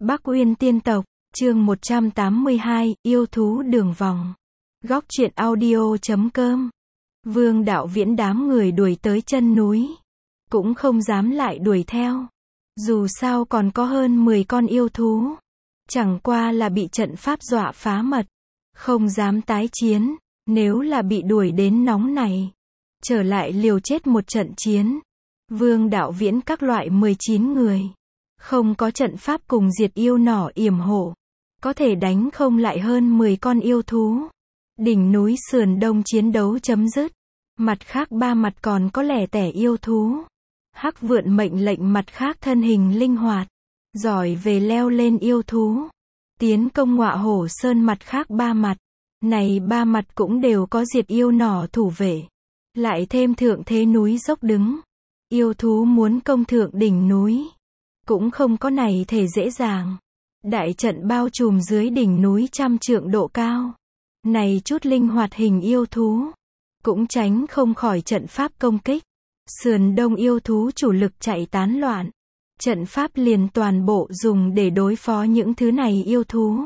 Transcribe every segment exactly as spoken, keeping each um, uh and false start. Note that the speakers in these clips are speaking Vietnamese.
Bắc Uyên Tiên Tộc, chương một trăm tám mươi hai, yêu thú đường vòng. Góc truyện audio chấm com. Vương Đạo Viễn đám người đuổi tới chân núi. Cũng không dám lại đuổi theo. Dù sao còn có hơn mười con yêu thú. Chẳng qua là bị trận pháp dọa phá mật. Không dám tái chiến. Nếu là bị đuổi đến nóng này. Trở lại liều chết một trận chiến. Vương Đạo Viễn các loại mười chín người. Không có trận pháp cùng diệt yêu nỏ yểm hộ. Có thể đánh không lại hơn mười con yêu thú. Đỉnh núi sườn đông chiến đấu chấm dứt. Mặt khác ba mặt còn có lẻ tẻ yêu thú. Hắc Vượn mệnh lệnh mặt khác thân hình linh hoạt. Giỏi về leo lên yêu thú. Tiến công Ngọa Hổ Sơn mặt khác ba mặt. Này ba mặt cũng đều có diệt yêu nỏ thủ vệ. Lại thêm thượng thế núi dốc đứng. Yêu thú muốn công thượng đỉnh núi. Cũng không có này thể dễ dàng. Đại trận bao trùm dưới đỉnh núi trăm trượng độ cao. Này chút linh hoạt hình yêu thú. Cũng tránh không khỏi trận pháp công kích. Sườn đông yêu thú chủ lực chạy tán loạn. Trận pháp liền toàn bộ dùng để đối phó những thứ này yêu thú.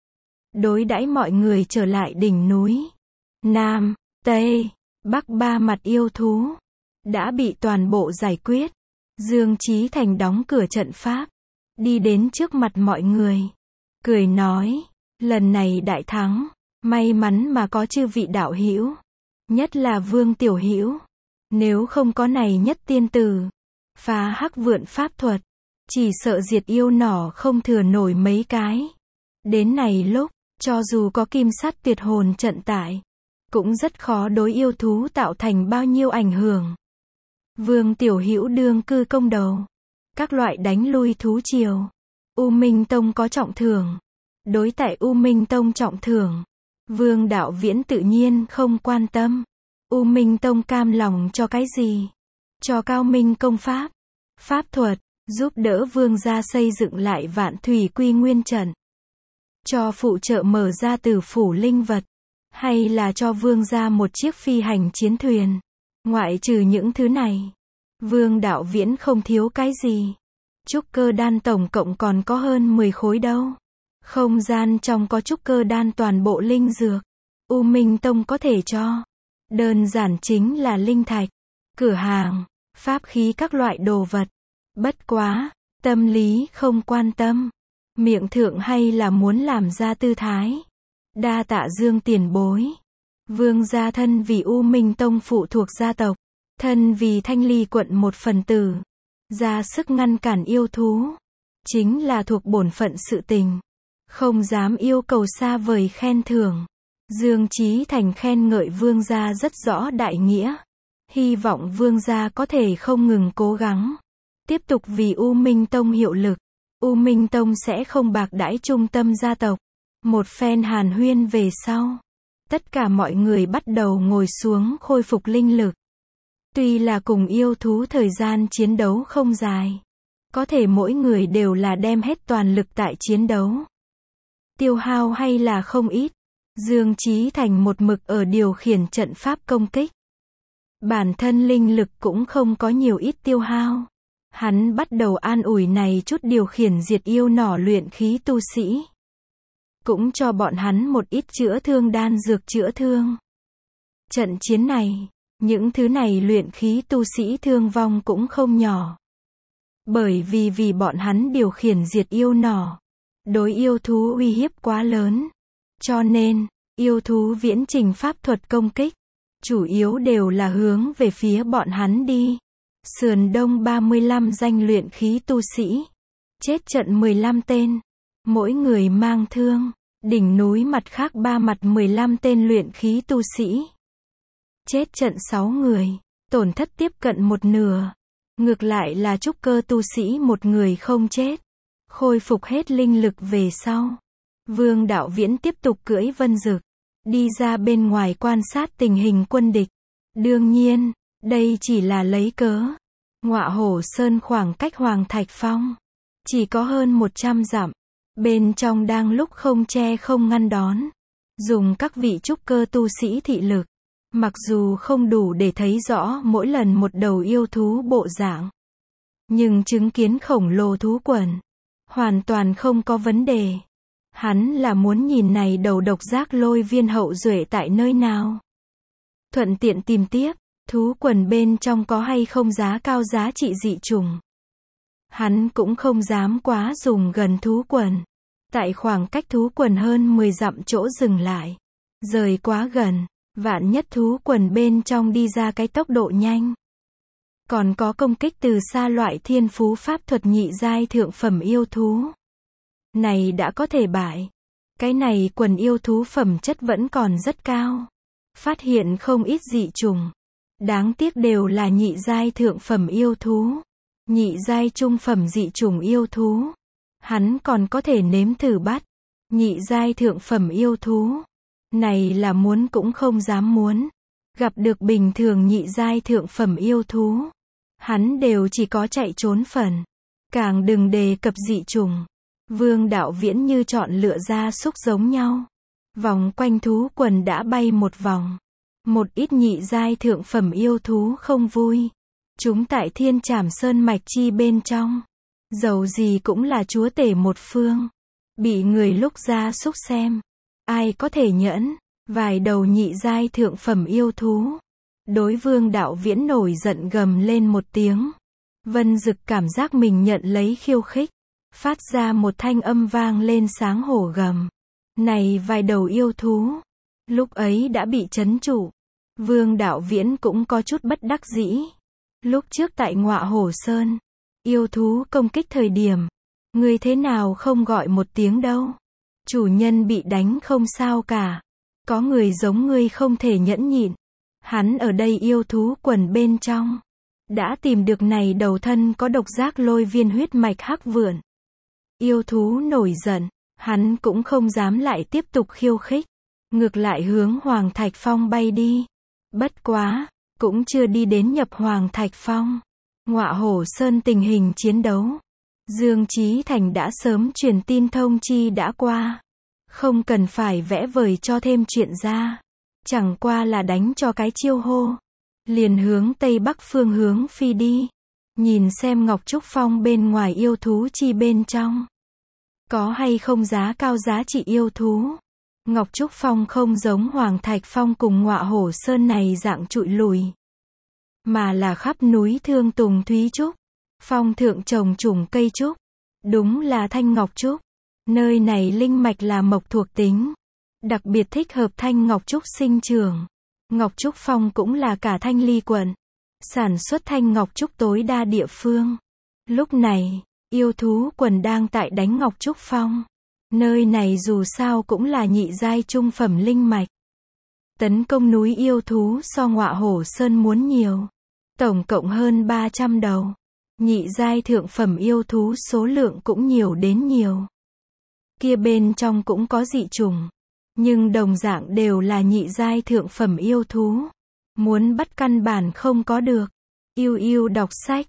Đối đãi mọi người trở lại đỉnh núi. Nam, Tây, Bắc ba mặt yêu thú. Đã bị toàn bộ giải quyết. Dương Chí Thành đóng cửa trận pháp. Đi đến trước mặt mọi người. Cười nói. Lần này đại thắng. May mắn mà có chư vị đạo hữu. Nhất là Vương Tiểu Hữu. Nếu không có này nhất tiên tử. Phá Hắc Vượn pháp thuật. Chỉ sợ diệt yêu nỏ không thừa nổi mấy cái. Đến này lúc. Cho dù có kim sát tuyệt hồn trận tại. Cũng rất khó đối yêu thú tạo thành bao nhiêu ảnh hưởng. Vương Tiểu Hữu đương cư công đầu. Các loại đánh lui thú triều. U Minh Tông có trọng thưởng. Đối tại U Minh Tông trọng thưởng. Vương Đạo Viễn tự nhiên không quan tâm. U Minh Tông cam lòng cho cái gì? Cho cao minh công pháp. Pháp thuật. Giúp đỡ vương gia xây dựng lại Vạn Thủy Quy Nguyên trận. Cho phụ trợ mở ra tử phủ linh vật. Hay là cho vương gia một chiếc phi hành chiến thuyền. Ngoại trừ những thứ này. Vương Đạo Viễn không thiếu cái gì. Trúc cơ đan tổng cộng còn có hơn mười khối đâu. Không gian trong có trúc cơ đan toàn bộ linh dược. U Minh Tông có thể cho. Đơn giản chính là linh thạch. Cửa hàng. Pháp khí các loại đồ vật. Bất quá. Tâm lý không quan tâm. Miệng thượng hay là muốn làm ra tư thái. Đa tạ Dương tiền bối. Vương gia thân vì U Minh Tông phụ thuộc gia tộc. Thân vì Thanh Ly quận một phần tử. Ra sức ngăn cản yêu thú. Chính là thuộc bổn phận sự tình. Không dám yêu cầu xa vời khen thưởng. Dương Chí Thành khen ngợi vương gia rất rõ đại nghĩa. Hy vọng vương gia có thể không ngừng cố gắng. Tiếp tục vì U Minh Tông hiệu lực. U Minh Tông sẽ không bạc đãi trung tâm gia tộc. Một phen hàn huyên về sau. Tất cả mọi người bắt đầu ngồi xuống khôi phục linh lực. Tuy là cùng yêu thú thời gian chiến đấu không dài. Có thể mỗi người đều là đem hết toàn lực tại chiến đấu. Tiêu hao hay là không ít. Dương Chí Thành một mực ở điều khiển trận pháp công kích. Bản thân linh lực cũng không có nhiều ít tiêu hao. Hắn bắt đầu an ủi này chút điều khiển diệt yêu nỏ luyện khí tu sĩ. Cũng cho bọn hắn một ít chữa thương đan dược chữa thương. Trận chiến này, những thứ này luyện khí tu sĩ thương vong cũng không nhỏ. Bởi vì vì bọn hắn điều khiển diệt yêu nỏ. Đối yêu thú uy hiếp quá lớn. Cho nên, yêu thú viễn trình pháp thuật công kích. Chủ yếu đều là hướng về phía bọn hắn đi. Sườn đông ba mươi lăm danh luyện khí tu sĩ. Chết trận mười lăm tên. Mỗi người mang thương. Đỉnh núi mặt khác ba mặt mười lăm tên luyện khí tu sĩ. Chết trận sáu người. Tổn thất tiếp cận một nửa. Ngược lại là trúc cơ tu sĩ một người không chết. Khôi phục hết linh lực về sau. Vương Đạo Viễn tiếp tục cưỡi vân dực. Đi ra bên ngoài quan sát tình hình quân địch. Đương nhiên, đây chỉ là lấy cớ. Ngọa Hổ Sơn khoảng cách Hoàng Thạch Phong. Chỉ có hơn một trăm dặm. Bên trong đang lúc không che không ngăn đón. Dùng các vị trúc cơ tu sĩ thị lực. Mặc dù không đủ để thấy rõ mỗi lần một đầu yêu thú bộ dạng. Nhưng chứng kiến khổng lồ thú quần. Hoàn toàn không có vấn đề. Hắn là muốn nhìn này đầu độc giác lôi viên hậu duệ tại nơi nào. Thuận tiện tìm tiếp, thú quần bên trong có hay không giá cao giá trị dị chủng. Hắn cũng không dám quá dùng gần thú quần. Tại khoảng cách thú quần hơn mười dặm chỗ dừng lại. Rời quá gần, vạn nhất thú quần bên trong đi ra cái tốc độ nhanh. Còn có công kích từ xa loại thiên phú pháp thuật nhị giai thượng phẩm yêu thú. Này đã có thể bại. Cái này quần yêu thú phẩm chất vẫn còn rất cao. Phát hiện không ít dị trùng. Đáng tiếc đều là nhị giai thượng phẩm yêu thú. Nhị giai trung phẩm dị trùng yêu thú. Hắn còn có thể nếm thử bắt. Nhị giai thượng phẩm yêu thú. Này là muốn cũng không dám muốn. Gặp được bình thường nhị giai thượng phẩm yêu thú. Hắn đều chỉ có chạy trốn phần. Càng đừng đề cập dị trùng. Vương Đạo Viễn như chọn lựa ra súc giống nhau. Vòng quanh thú quần đã bay một vòng. Một ít nhị giai thượng phẩm yêu thú không vui. Chúng tại Thiên Trảm Sơn mạch chi bên trong. Dầu gì cũng là chúa tể một phương. Bị người lúc ra súc xem. Ai có thể nhẫn. Vài đầu nhị giai thượng phẩm yêu thú. Đối Vương Đạo Viễn nổi giận gầm lên một tiếng. Vân Dực cảm giác mình nhận lấy khiêu khích. Phát ra một thanh âm vang lên sáng hổ gầm. Này vài đầu yêu thú. Lúc ấy đã bị trấn trụ. Vương Đạo Viễn cũng có chút bất đắc dĩ. Lúc trước tại Ngọa Hổ Sơn. Yêu thú công kích thời điểm. Ngươi thế nào không gọi một tiếng đâu. Chủ nhân bị đánh không sao cả. Có người giống ngươi không thể nhẫn nhịn. Hắn ở đây yêu thú quần bên trong. Đã tìm được này đầu thân có độc giác lôi viên huyết mạch hắc vượn. Yêu thú nổi giận. Hắn cũng không dám lại tiếp tục khiêu khích. Ngược lại hướng Hoàng Thạch Phong bay đi. Bất quá, cũng chưa đi đến nhập Hoàng Thạch Phong. Ngọa Hổ Sơn tình hình chiến đấu. Dương Chí Thành đã sớm truyền tin thông chi đã qua. Không cần phải vẽ vời cho thêm chuyện ra. Chẳng qua là đánh cho cái chiêu hô. Liền hướng Tây Bắc phương hướng phi đi. Nhìn xem Ngọc Trúc Phong bên ngoài yêu thú chi bên trong. Có hay không giá cao giá trị yêu thú. Ngọc Trúc Phong không giống Hoàng Thạch Phong cùng Ngọa Hổ Sơn này dạng trụi lùi. Mà là khắp núi thương tùng thúy trúc. Phong thượng trồng trùng cây trúc. Đúng là thanh ngọc trúc. Nơi này linh mạch là mộc thuộc tính. Đặc biệt thích hợp thanh ngọc trúc sinh trưởng. Ngọc Trúc Phong cũng là cả Thanh Ly quận. Sản xuất thanh ngọc trúc tối đa địa phương. Lúc này, yêu thú quần đang tại đánh Ngọc Trúc Phong. Nơi này dù sao cũng là nhị giai trung phẩm linh mạch. Tấn công núi yêu thú so Ngọa Hổ Sơn muốn nhiều. Tổng cộng hơn ba trăm đầu. Nhị giai thượng phẩm yêu thú số lượng cũng nhiều đến nhiều. Kia bên trong cũng có dị trùng. Nhưng đồng dạng đều là nhị giai thượng phẩm yêu thú. Muốn bắt căn bản không có được. Yêu yêu đọc sách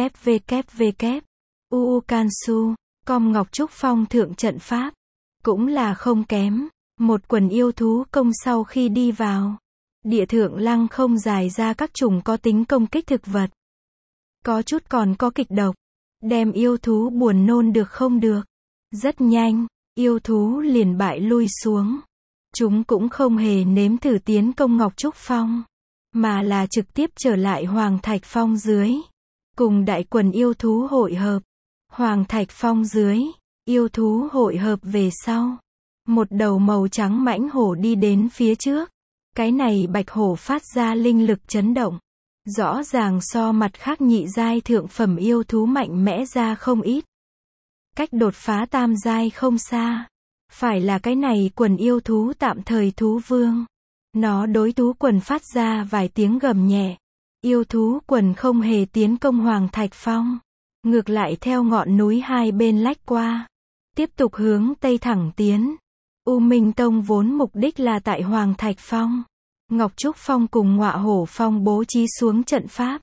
www. u u cansu. Com Ngọc Trúc Phong thượng trận pháp. Cũng là không kém. Một quần yêu thú công sau khi đi vào. Địa thượng lăng không dài ra các chủng có tính công kích thực vật. Có chút còn có kịch độc. Đem yêu thú buồn nôn được không được. Rất nhanh, yêu thú liền bại lui xuống. Chúng cũng không hề nếm thử tiến công Ngọc Trúc Phong. Mà là trực tiếp trở lại Hoàng Thạch Phong dưới. Cùng đại quần yêu thú hội hợp. Hoàng Thạch Phong dưới. Yêu thú hội hợp về sau. Một đầu màu trắng mãnh hổ đi đến phía trước. Cái này bạch hổ phát ra linh lực chấn động. Rõ ràng so mặt khác nhị giai thượng phẩm yêu thú mạnh mẽ ra không ít. Cách đột phá tam giai không xa. Phải là cái này quần yêu thú tạm thời thú vương. Nó đối thú quần phát ra vài tiếng gầm nhẹ. Yêu thú quần không hề tiến công Hoàng Thạch Phong. Ngược lại theo ngọn núi hai bên lách qua. Tiếp tục hướng Tây thẳng tiến. U Minh Tông vốn mục đích là tại Hoàng Thạch Phong. Ngọc Trúc Phong cùng Ngọa Hổ Phong bố trí xuống trận pháp.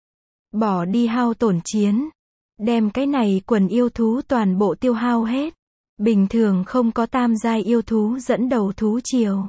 Bỏ đi hao tổn chiến. Đem cái này quần yêu thú toàn bộ tiêu hao hết. Bình thường không có tam giai yêu thú dẫn đầu thú triều.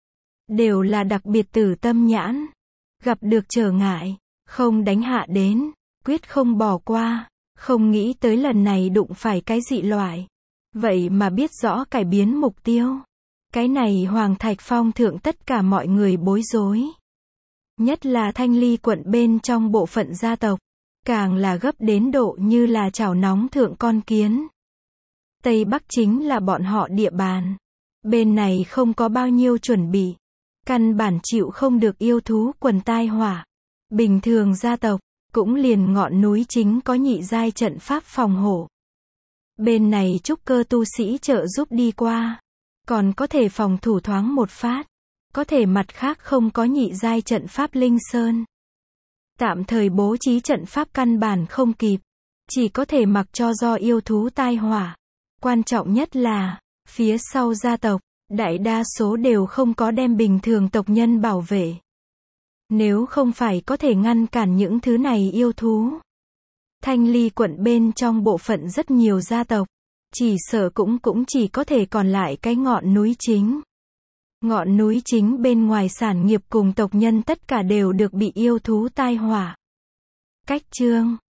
Đều là đặc biệt tử tâm nhãn. Gặp được trở ngại, không đánh hạ đến, quyết không bỏ qua, Không nghĩ tới lần này đụng phải cái dị loại. Vậy mà biết rõ cải biến mục tiêu. Cái này Hoàng Thạch Phong thượng tất cả mọi người bối rối. Nhất là Thanh Ly quận bên trong bộ phận gia tộc. Càng là gấp đến độ như là chảo nóng thượng con kiến. Tây Bắc chính là bọn họ địa bàn. Bên này không có bao nhiêu chuẩn bị. Căn bản chịu không được yêu thú quần tai họa. Bình thường gia tộc, cũng liền ngọn núi chính có nhị giai trận pháp phòng hộ. Bên này trúc cơ tu sĩ trợ giúp đi qua. Còn có thể phòng thủ thoáng một phát. Có thể mặt khác không có nhị giai trận pháp linh sơn. Tạm thời bố trí trận pháp căn bản không kịp. Chỉ có thể mặc cho do yêu thú tai họa. Quan trọng nhất là, phía sau gia tộc, đại đa số đều không có đem bình thường tộc nhân bảo vệ. Nếu không phải có thể ngăn cản những thứ này yêu thú. Thanh Ly quận bên trong bộ phận rất nhiều gia tộc. Chỉ sợ cũng cũng chỉ có thể còn lại cái ngọn núi chính. Ngọn núi chính bên ngoài sản nghiệp cùng tộc nhân tất cả đều được bị yêu thú tai họa. Cách chương